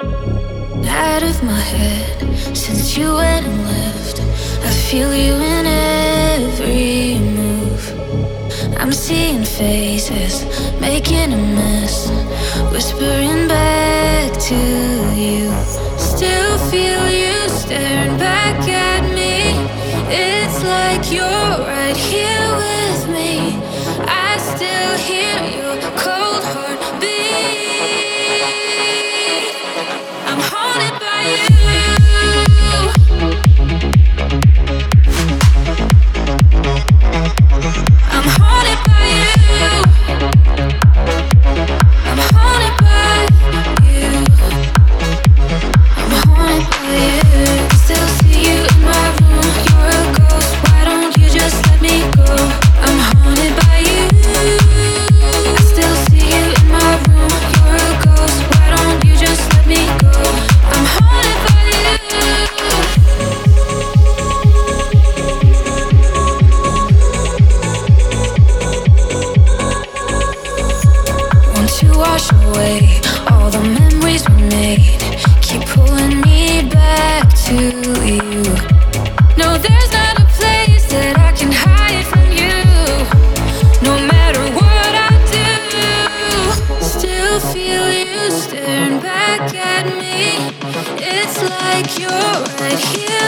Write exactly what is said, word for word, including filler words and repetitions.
Out of my head since you went and left. I feel you in every move. I'm seeing faces, making a mess, whispering back to you. Still feel you staring back at me. It's like you're right here with me. I still hear your cold heartbeat. I'm haunted by you. I'm haunted by you. I'm haunted by you. I'm haunted by you. Still see you in my room. You're a ghost. Why don't you just let me go? I'm haunted by you. I still see you in my room. You're a ghost. Why don't you just let me go? I'm haunted by you. Want to wash away all the memories we made. Keep pulling me back to you. No, there's not a place that I can hide from you. No matter what I do, still feel you staring back at me. It's like you're right here